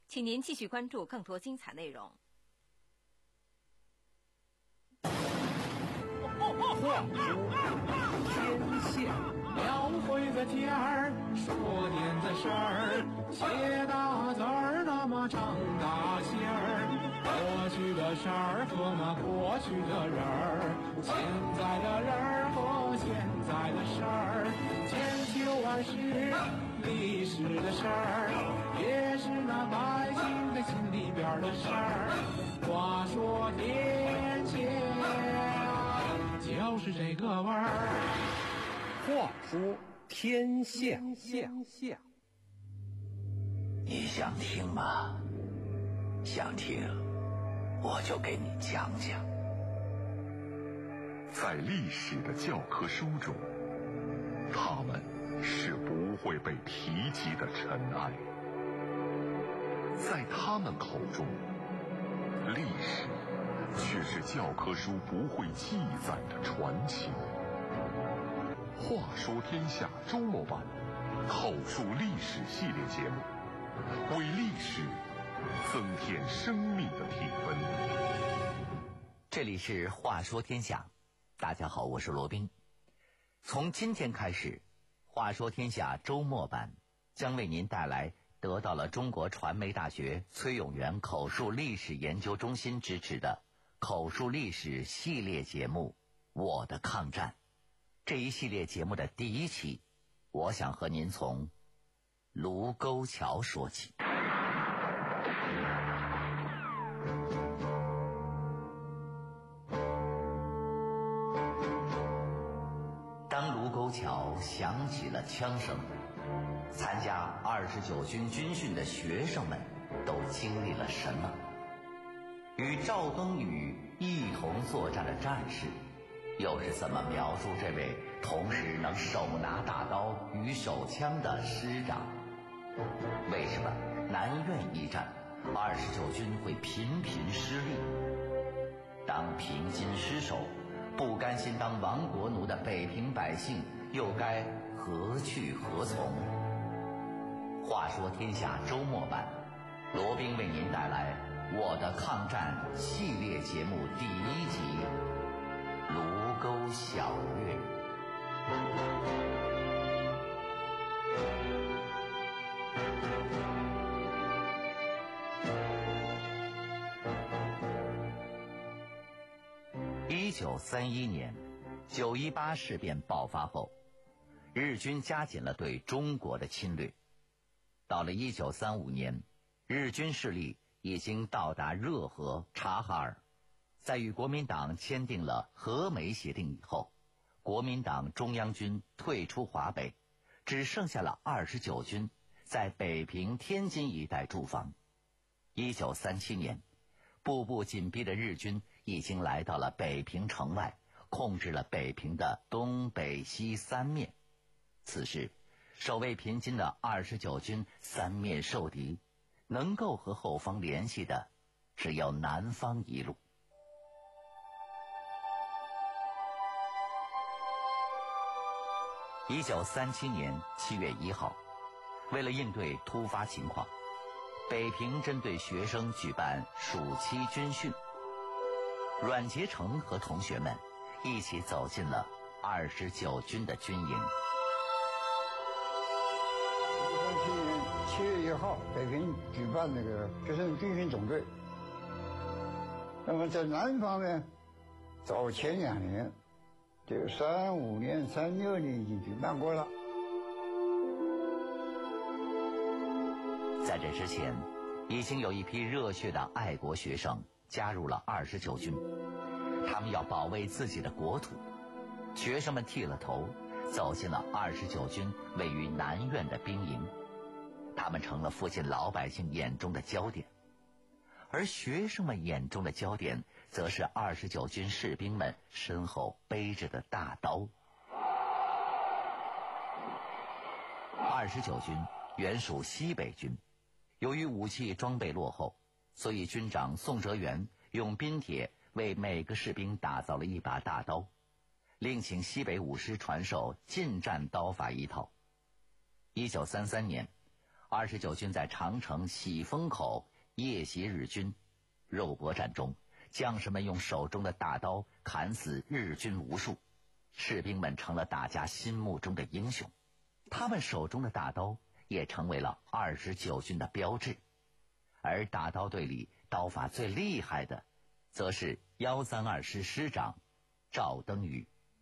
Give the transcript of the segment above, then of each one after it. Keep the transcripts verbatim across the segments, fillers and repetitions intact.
请您继续关注更多精彩内容。 话说天下， 描绘个天儿，说点子事儿，写大字儿，那么长大心儿。过去的事儿和那过去的人儿，现在的人儿和现在的事儿，千秋万世历史的事儿，也是那百姓的心里边的事儿。话说天下，就是这个味儿。 话说天下， 你想听吗？想听，我就给你讲讲。 在历史的教科书中，他们是不会被提及的尘埃，在他们口中，历史却是教科书不会记载的传奇。话说天下周末版口述历史系列节目，为历史增添生命的体温。 这里是话说天下，大家好，我是罗宾。从今天开始，话说天下周末版将为您带来得到了中国传媒大学崔永元口述历史研究中心支持的口述历史系列节目《我的抗战》。这一系列节目的第一期，我想和您从卢沟桥说起。当卢沟桥响起了枪声，参加二十九军军训的学生们都经历了什么？与赵冬雨一同作战的战士又是怎么描述这位同时能手拿大刀与手枪的师长？为什么南苑一战二十九军会频频失利？当平津失守，不甘心当亡国奴的北平百姓又该何去何从？话说天下周末版，罗宾为您带来我的抗战系列节目第一集卢沟晓略。一九三一年九一八事变爆发后，日军加紧了对中国的侵略。到了一九三五年，日军势力已经到达热河、察哈尔。在与国民党签订了和美协定以后，国民党中央军退出华北，只剩下了二十九军在北平、天津一带驻防。一九三七年，步步紧逼的日军已经来到了北平城外，控制了北平的东北西三面。此时守卫平津的二十九军三面受敌，能够和后方联系的只有南方一路。一九三七年七月一号，为了应对突发情况，北平针对学生举办暑期军训。阮杰成和同学们一起走进了二十九军的军营。 一九三七年七月一号，北平举办那个学生军训总队。那么在南方呢，早前两年，就三五年、三六年已经举办过了。 在这之前，已经有一批热血的爱国学生加入了二十九军，他们要保卫自己的国土。学生们剃了头，走进了二十九军位于南苑的兵营，他们成了附近老百姓眼中的焦点。而学生们眼中的焦点，则是二十九军士兵们身后背着的大刀。二十九军原属西北军，由于武器装备落后，所以军长宋哲元用冰铁为每个士兵打造了一把大刀，另请西北武师传授近战刀法一套。一九三三年， 二十九军在长城喜峰口夜袭日军，肉搏战中，将士们用手中的大刀砍死日军无数，士兵们成了大家心目中的英雄。他们手中的大刀也成为了二十九军的标志。而大刀队里刀法最厉害的，则是一三二师师长赵登禹。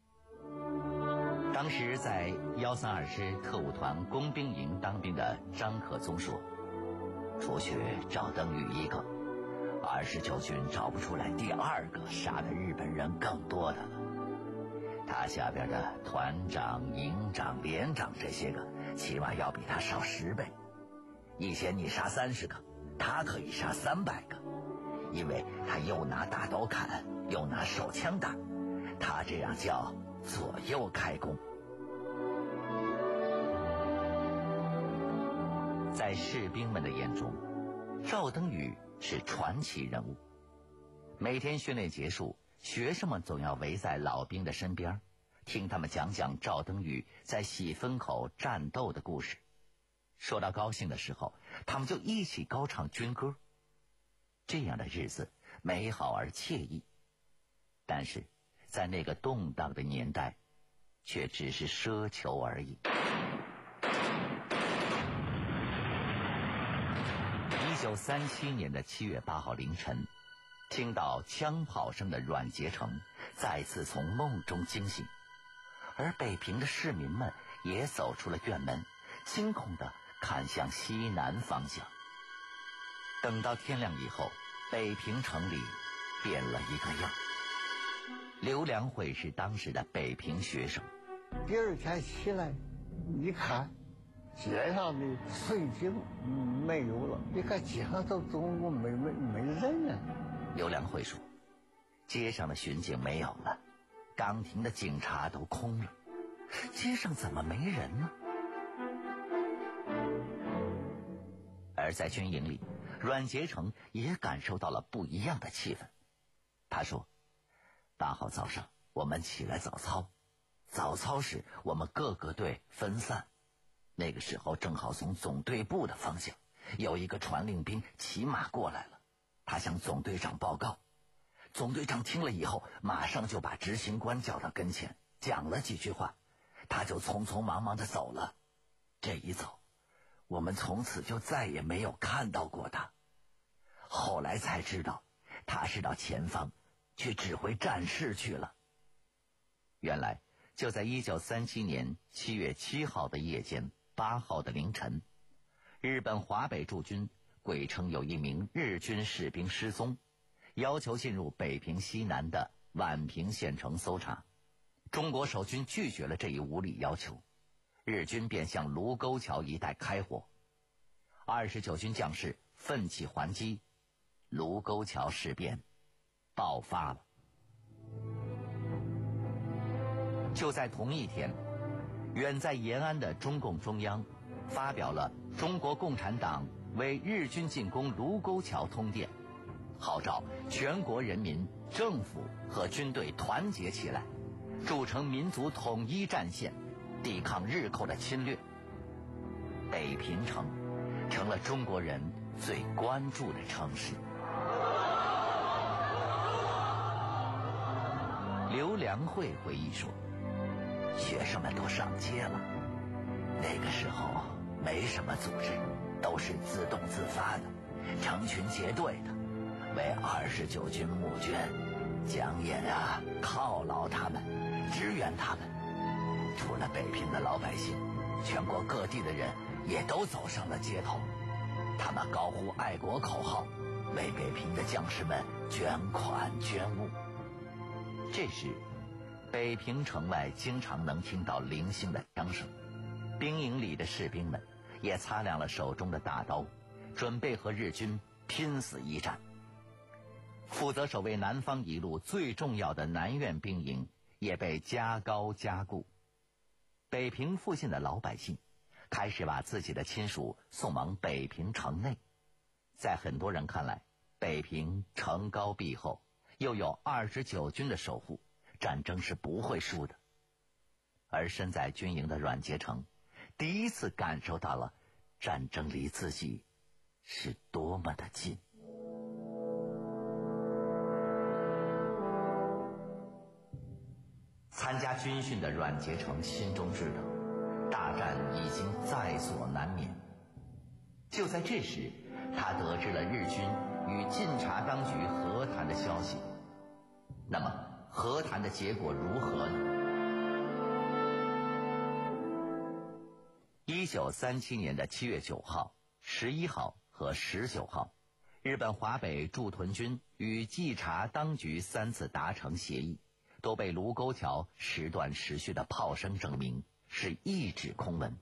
当时在一三二师特务团工兵营当兵的张可宗说，除去赵登禹一个，二十九军找不出来第二个杀的日本人更多的了。他下边的团长、营长、连长这些个，起码要比他少十倍。以前你杀三十个，他可以杀三百个，因为他又拿大刀砍，又拿手枪打，他这样叫左右开弓。在士兵们的眼中，赵登禹是传奇人物。每天训练结束，学生们总要围在老兵的身边，听他们讲讲赵登禹在喜峰口战斗的故事。说到高兴的时候，他们就一起高唱军歌。这样的日子美好而惬意，但是在那个动荡的年代，却只是奢求而已。一九三七年的七月八号凌晨，听到枪炮声的阮杰成再次从梦中惊醒，而北平的市民们也走出了院门，惊恐地看向西南方向。等到天亮以后，北平城里变了一个样。刘良辉是当时的北平学生。 第二天起来一看，街上的水井没有了，你看街上都中午没没没人了。 刘良辉说，街上的巡警没有了，岗亭的警察都空了，街上怎么没人呢？而在军营里，阮杰成也感受到了不一样的气氛。他说，八号早上我们起来早操，早操时我们各个队分散，那个时候正好从总队部的方向有一个传令兵骑马过来了，他向总队长报告。总队长听了以后，马上就把执行官叫到跟前，讲了几句话，他就匆匆忙忙地走了。这一走，我们从此就再也没有看到过他。后来才知道，他是到前方去指挥战事去了。原来就在一九三七年七月七号的夜间，八号的凌晨，日本华北驻军鬼称有一名日军士兵失踪，要求进入北平西南的宛平县城搜查。中国守军拒绝了这一无理要求，日军便向卢沟桥一带开火。二十九军将士奋起还击，卢沟桥事变爆发了。就在同一天，远在延安的中共中央发表了中国共产党为日军进攻卢沟桥通电，号召全国人民、政府和军队团结起来，筑成民族统一战线，抵抗日寇的侵略。北平城成了中国人最关注的城市。刘良辉回忆说，学生们都上街了，那个时候没什么组织，都是自动自发的，成群结队的，为二十九军募捐。蒋野啊犒劳他们，支援他们。除了北平的老百姓，全国各地的人也都走上了街头，他们高呼爱国口号，为北平的将士们捐款捐物。这时北平城外经常能听到零星的枪声，兵营里的士兵们也擦亮了手中的大刀，准备和日军拼死一战。负责守卫南方一路最重要的南苑兵营也被加高加固。北平附近的老百姓开始把自己的亲属送往北平城内。在很多人看来，北平城高壁厚，又有二十九军的守护，战争是不会输的。而身在军营的阮杰成第一次感受到了战争离自己是多么的近。参加军训的阮杰成心中知道，大战已经在所难免。就在这时，他得知了日军与晋察当局和谈的消息。那么和谈的结果如何呢？一九三七年的七月九号、十一号和十九号，日本华北驻屯军与冀察当局三次达成协议，都被卢沟桥时断时续的炮声证明是一纸空文。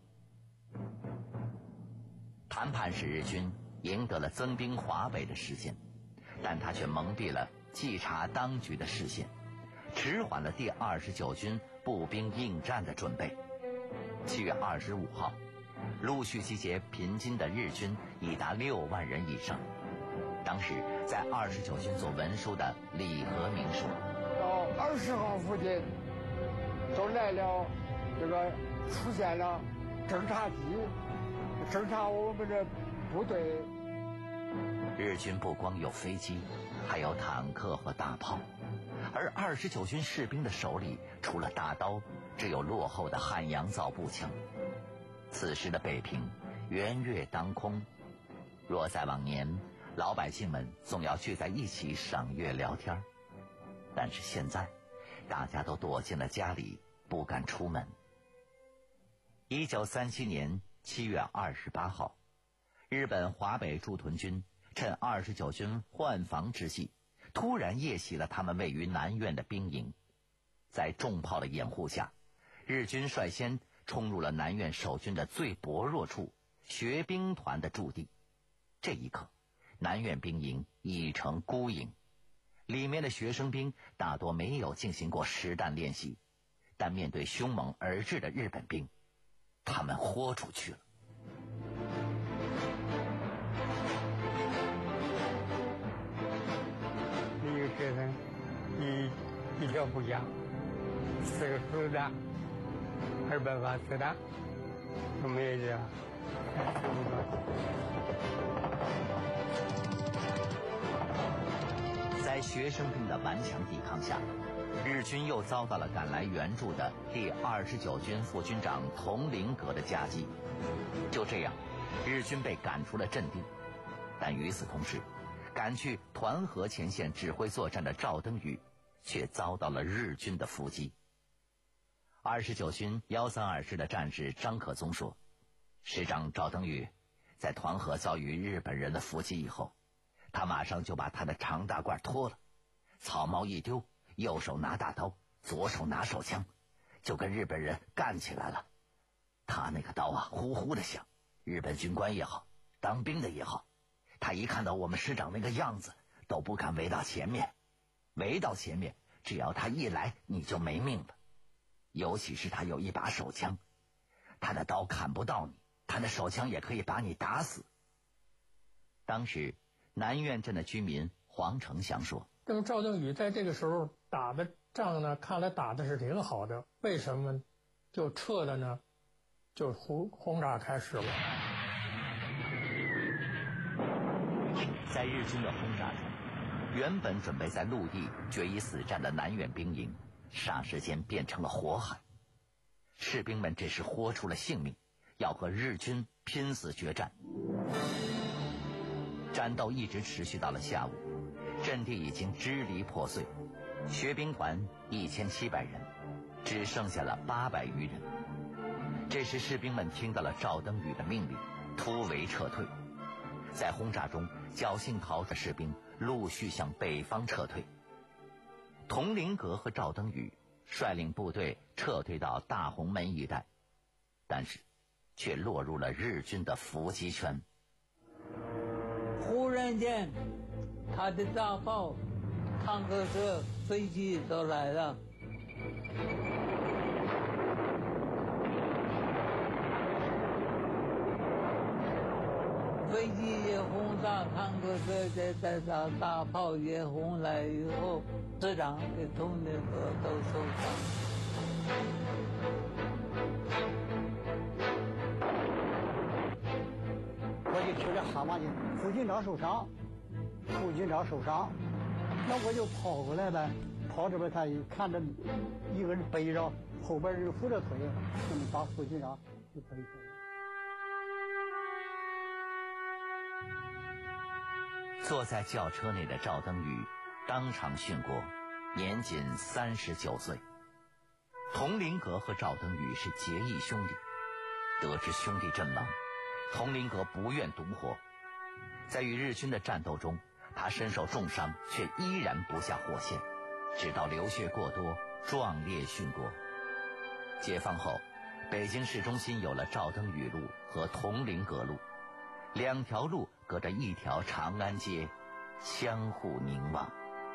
谈判使日军赢得了增兵华北的实现，但他却蒙蔽了冀察当局的视线，迟缓了第二十九军步兵应战的准备。七月二十五号，陆续集结平津的日军已达六万人以上。当时在二十九军做文书的李和明说， 到二十号附近都来了，这个出现了侦察机侦察我们的部队。 日军不光有飞机，还有坦克和大炮，而二十九军士兵的手里除了大刀，只有落后的汉阳造步枪。此时的北平圆月当空，若在往年，老百姓们总要聚在一起赏月聊天，但是现在大家都躲进了家里，不敢出门。一九三七年七月二十八号，日本华北驻屯军趁二十九军换防之际，突然夜袭了他们位于南苑的兵营。在重炮的掩护下，日军率先冲入了南苑守军的最薄弱处，学兵团的驻地。这一刻，南苑兵营已成孤营，里面的学生兵大多没有进行过实弹练习，但面对凶猛而至的日本兵，他们豁出去了。 一个学生一一条步枪，四个子弹，二百发子弹，都没有这样。 在学生兵的顽强抵抗下，日军又遭到了赶来援助的第二十九军副军长佟麟阁的夹击。就这样，日军被赶出了阵地。但与此同时，赶去团河前线指挥作战的赵登禹却遭到了日军的伏击。二十九军一三二师的战士张可宗说，师长赵登禹在团河遭遇日本人的伏击以后，他马上就把他的长大褂脱了，草帽一丢，右手拿大刀，左手拿手枪，就跟日本人干起来了。他那个刀啊，呼呼的响，日本军官也好，当兵的也好，他一看到我们师长那个样子，都不敢围到前面。围到前面，只要他一来，你就没命了。尤其是他有一把手枪，他的刀砍不到你，他的手枪也可以把你打死。当时南苑镇的居民黄成祥说， 那么赵登禹在这个时候打的仗呢，看来打的是挺好的，为什么就撤了呢？就轰轰炸开始了。 在日军的轰炸中，原本准备在陆地决一死战的南苑兵营，霎时间变成了火海。士兵们这时豁出了性命，要和日军拼死决战。战斗一直持续到了下午，阵地已经支离破碎，学兵团一千七百人，只剩下了八百余人。这时士兵们听到了赵登禹的命令，突围撤退。在轰炸中，侥幸逃的士兵陆续向北方撤退。佟麟阁和赵登禹率领部队撤退到大红门一带，但是却落入了日军的伏击圈。 忽然间，他的大炮、坦克车、飞机都来了。飞机也轰炸，坦克车再再打，大炮也轰来以后，师长跟佟麟阁都受伤。 去了蛤蟆井，副军长受伤，副军长受伤，那我就跑过来呗，跑这边他一看着一个人背着，后边人扶着腿，就能把副军长就背下来。 坐在轿车内的赵登禹当场殉国，年仅三十九岁。佟麟阁和赵登禹是结义兄弟，得知兄弟阵亡，佟麟阁不愿独活，在与日军的战斗中，他身受重伤，却依然不下火线，直到流血过多，壮烈殉国。解放后，北京市中心有了赵登禹路和佟麟阁路，两条路隔着一条长安街，相互凝望。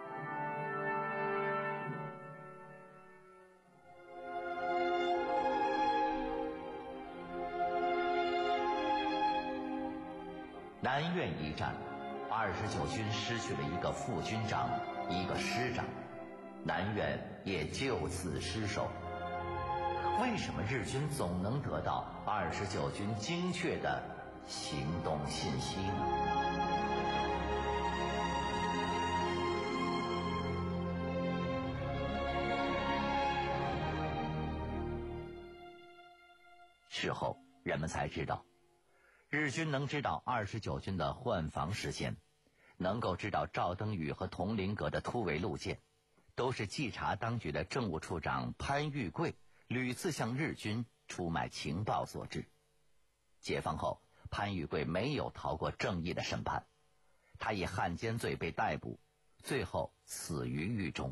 南苑一战，二十九军失去了一个副军长，一个师长，南苑也就此失守。为什么日军总能得到二十九军精确的行动信息呢？事后人们才知道，日军能知道二十九军的换防时间，能够知道赵登禹和佟麟阁的突围路线，都是稽查当局的政务处长潘玉贵屡次向日军出卖情报所致。解放后，潘玉贵没有逃过正义的审判，他以汉奸罪被逮捕，最后死于狱中。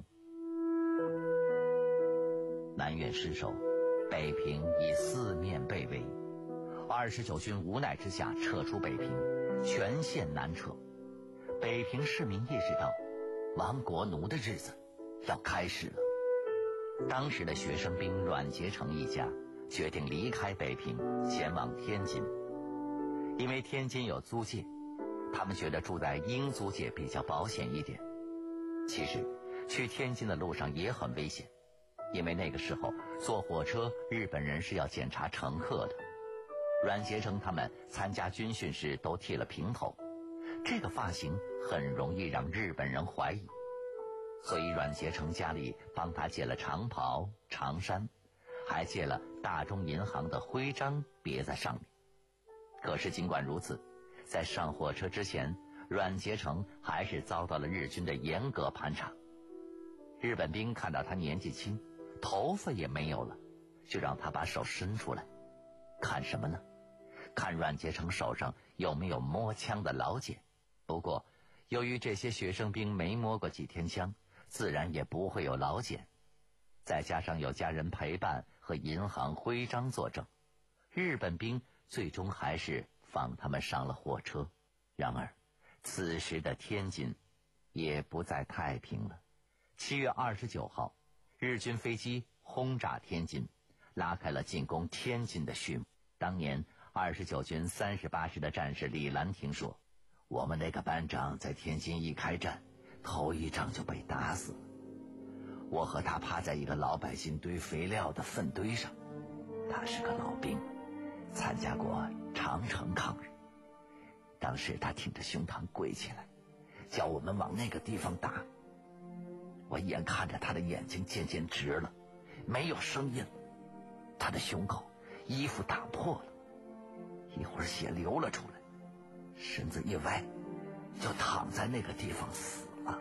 南苑失守，北平已四面被围，二十九军无奈之下撤出北平，全线南撤。北平市民意识到，亡国奴的日子要开始了。当时的学生兵阮杰成一家决定离开北平，前往天津。因为天津有租界，他们觉得住在英租界比较保险一点。其实去天津的路上也很危险，因为那个时候坐火车日本人是要检查乘客的。阮杰成他们参加军训时都剃了平头，这个发型很容易让日本人怀疑，所以阮杰成家里帮他借了长袍长衫，还借了大中银行的徽章别在上面。可是尽管如此，在上火车之前，阮杰成还是遭到了日军的严格盘查。日本兵看到他年纪轻，头发也没有了，就让他把手伸出来。看什么呢？看阮杰成手上有没有摸枪的老茧。不过由于这些学生兵没摸过几天枪，自然也不会有老茧，再加上有家人陪伴和银行徽章作证，日本兵最终还是放他们上了火车。然而此时的天津也不再太平了。七月二十九号，日军飞机轰炸天津，拉开了进攻天津的序幕。当年二十九军三十八师的战士李兰亭说，我们那个班长在天津一开战，头一仗就被打死了。我和他趴在一个老百姓堆肥料的粪堆上，他是个老兵，参加过长城抗日。当时他挺着胸膛跪起来，叫我们往那个地方打。我眼看着他的眼睛渐渐直了，没有声音，他的胸口衣服打破了，一会儿血流了出来，身子一歪，就躺在那个地方死了。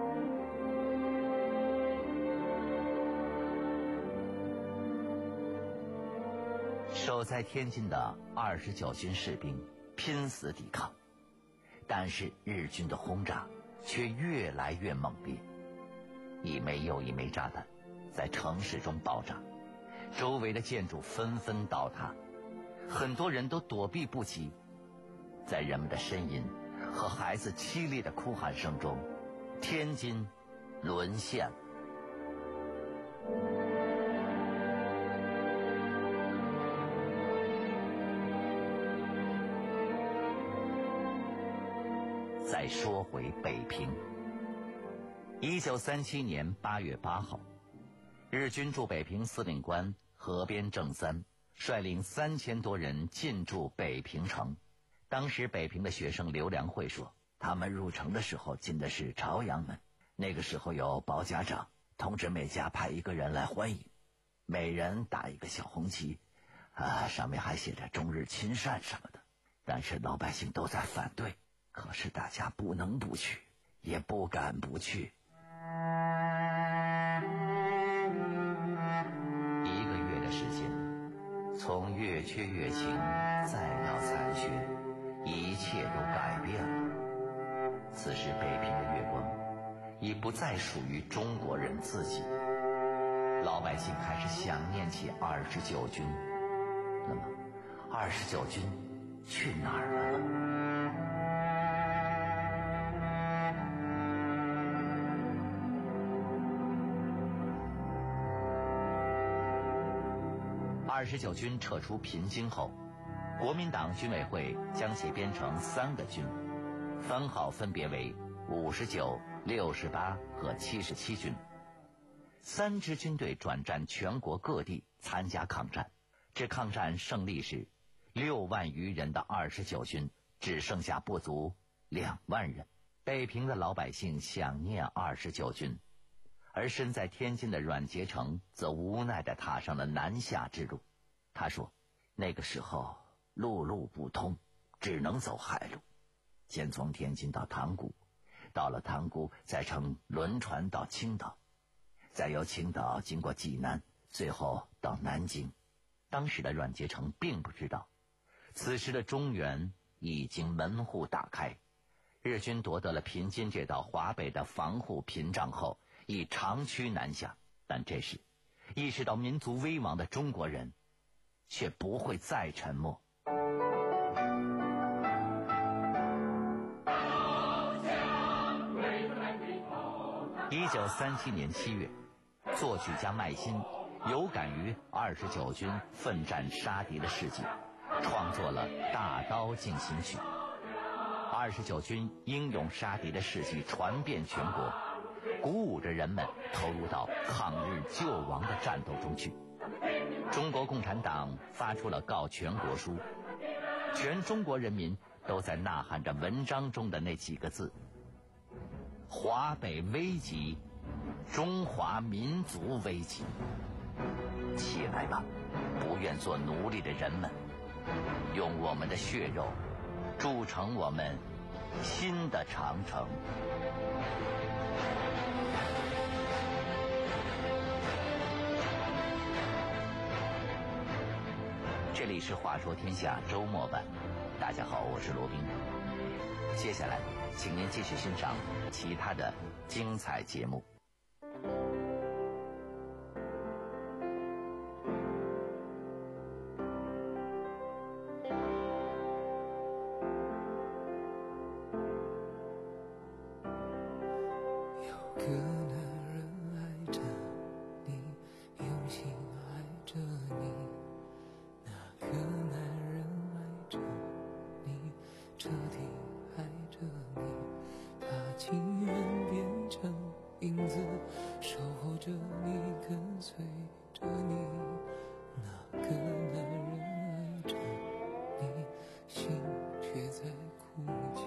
守在天津的二十九军士兵拼死抵抗，但是日军的轰炸却越来越猛烈，一枚又一枚炸弹在城市中爆炸，周围的建筑纷纷倒塌，很多人都躲避不及。在人们的呻吟和孩子凄厉的哭喊声中，天津沦陷了。再说回北平。一九三七年八月八号，日军驻北平司令官河边正三率领三千多人进驻北平城， 当时北平的学生刘良会说，他们入城的时候进的是朝阳门，那个时候有包家长通知每家派一个人来欢迎，每人打一个小红旗，啊，上面还写着中日亲善什么的。但是老百姓都在反对，可是大家不能不去，也不敢不去。一个月的时间，从月缺月晴再到残雪，一切都改变了。此时北平的月光已不再属于中国人自己，老百姓开始想念起二十九军。那么二十九军去哪儿了呢？二十九军撤出平津后，国民党军委会将其编成三个军，番号分别为五十九、六十八和七十七军。三支军队转战全国各地参加抗战。至抗战胜利时，六万余人的二十九军只剩下不足两万人。北平的老百姓想念二十九军，而身在天津的阮杰成则无奈地踏上了南下之路。他说，那个时候陆路不通，只能走海路，先从天津到塘沽，到了塘沽再乘轮船到青岛，再由青岛经过济南，最后到南京。当时的阮杰成并不知道，此时的中原已经门户大开，日军夺得了平津这道华北的防护屏障后，已长驱南下。但这时意识到民族危亡的中国人却不会再沉默。一九三七年七月，作曲家麦辛有感于二十九军奋战杀敌的事迹，创作了《大刀进行曲》。二十九军英勇杀敌的事迹传遍全国，鼓舞着人们投入到抗日救亡的战斗中去。中国共产党发出了告全国书，全中国人民都在呐喊着文章中的那几个字：华北危急，中华民族危急。起来吧，不愿做奴隶的人们，用我们的血肉筑成我们新的长城。这里是话说天下周末版，大家好，我是罗宾。接下来请您继续欣赏其他的精彩节目。 有个男人爱着你，用心爱着你，那个男人爱着你，彻底爱着你，他情愿变成影子，守候着你，跟随着你，那个男人爱着你，心却在哭泣。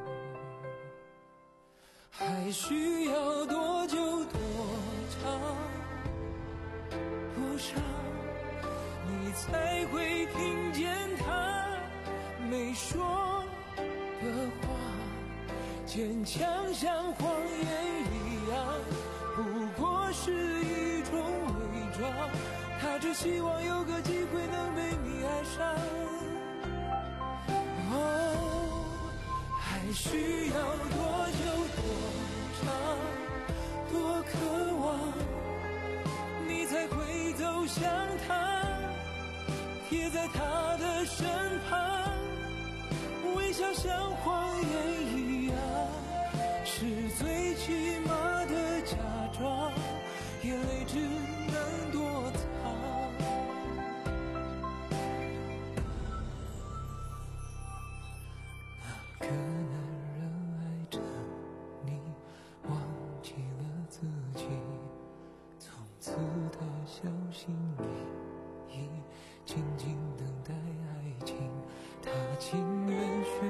还需要多久多长多长，你才会听见他没说的话，坚强像谎言一样，不过是一种伪装，他只希望有个机会能被你爱上。哦，还需要多久多多渴望，你才会走向他，贴在他的身旁，微笑像谎言一样，是最起码的假装，眼泪只能躲藏。那个男人爱着你，忘记了自己，从此他小心翼翼，静静等待爱情，他情愿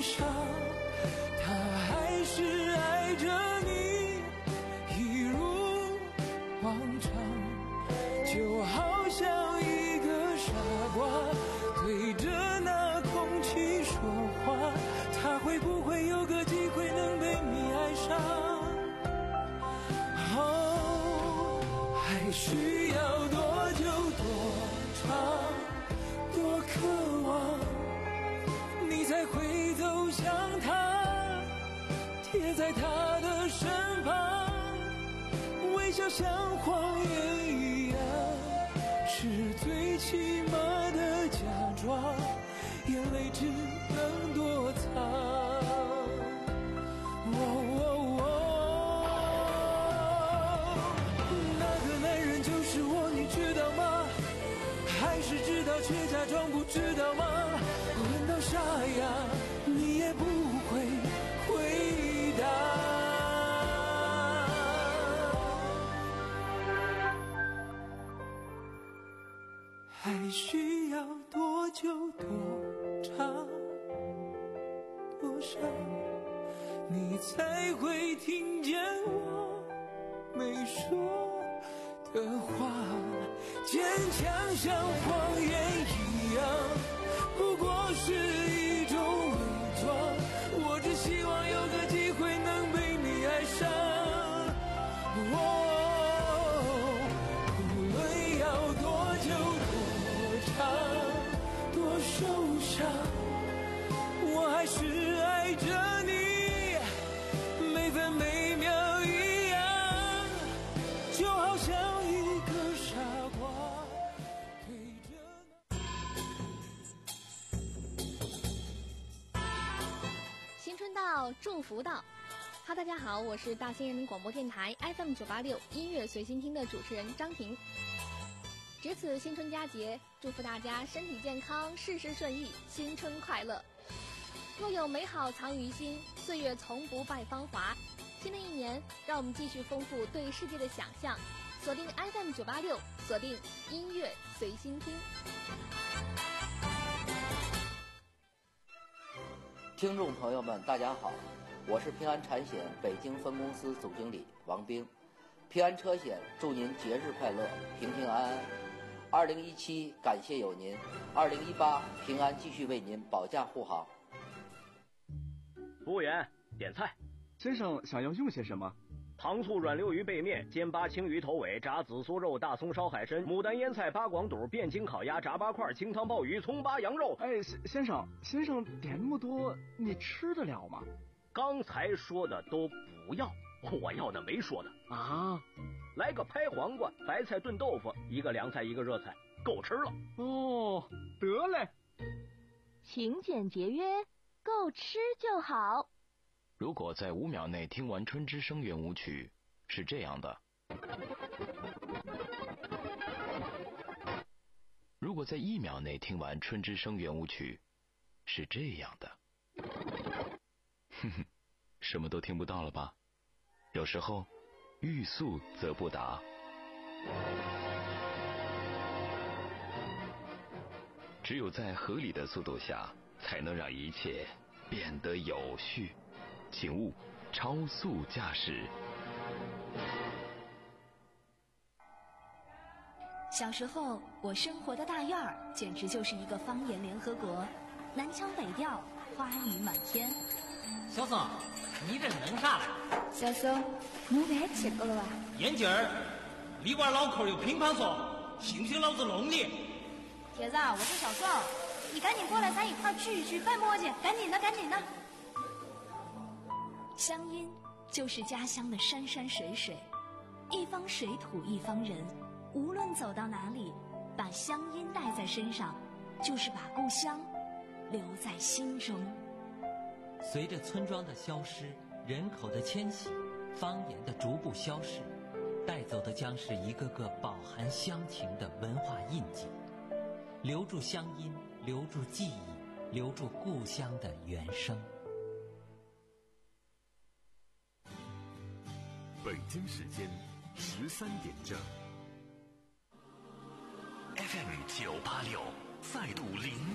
上，他还是爱着你，一如往常，就好像一个傻瓜对着那空气说话，他会不会有个机会能被你爱上？哦，还需要多久多长多渴望，你才会走向他，贴在他的身旁，微笑像谎言一样，是最起码的假装，眼泪只能躲藏。哦哦哦，那个男人就是我，你知道吗？还是知道却假装不知道吗？问到沙哑，你也不会回答。还需要多久多长多伤，你才会听见我没说的话？坚强像谎言一样，不过是一种伪装。我只希望有个机会能被你爱上。哦，无论要多久多长多受伤，我还是爱着你，每分每秒一样，就好像一个傻瓜对着新春到，祝福到。哈，大家好，我是大兴人民广播电台 F M 九八六音乐随心听的主持人张婷。值此新春佳节，祝福大家身体健康，事事顺意，新春快乐。若有美好藏于心，岁月从不败芳华。新的一年，让我们继续丰富对世界的想象，锁定 F M 九八六，锁定音乐随心听。 听众朋友们，大家好，我是平安产险北京分公司总经理王兵。平安车险祝您节日快乐，平平安安。二零一七感谢有您，二零一八平安继续为您保驾护航。 服务员，点菜。 先生想要用些什么？ 糖醋软溜鱼背面、煎八青鱼头尾、炸紫苏肉、大葱烧海参、牡丹腌菜、八广肚、汴京烤鸭、炸八块、清汤鲍鱼、葱八羊肉。 哎，先生，先生点那么多，你吃得了吗？ 刚才说的都不要，我要的没说的啊。 来个拍黄瓜，白菜炖豆腐，一个凉菜一个热菜，够吃了。 哦，得嘞。 勤俭节约，够吃就好。 如果在五秒内听完春之声圆舞曲，是这样的；如果在一秒内听完春之声圆舞曲，是这样的。哼哼，什么都听不到了吧？有时候，欲速则不达。只有在合理的速度下，才能让一切变得有序。请勿超速驾驶。 小时候，我生活的大院儿简直就是一个方言联合国，南腔北调，花语满天。 小宋，你这弄啥嘞？ 小宋，你别吃过了吧？ 眼镜儿，里边老口有乒乓球，信不信老子弄你？ 铁子，我是小宋，你赶紧过来，咱一块儿聚一聚，别磨叽，赶紧的，赶紧的。 乡音就是家乡的山山水水，一方水土一方人，无论走到哪里，把乡音带在身上，就是把故乡留在心中。 随着村庄的消失，人口的迁徙，方言的逐步消逝，带走的将是一个个饱含乡情的文化印记。留住乡音，留住记忆，留住故乡的原声。 北京时间十三点整。 F M 九八六再度零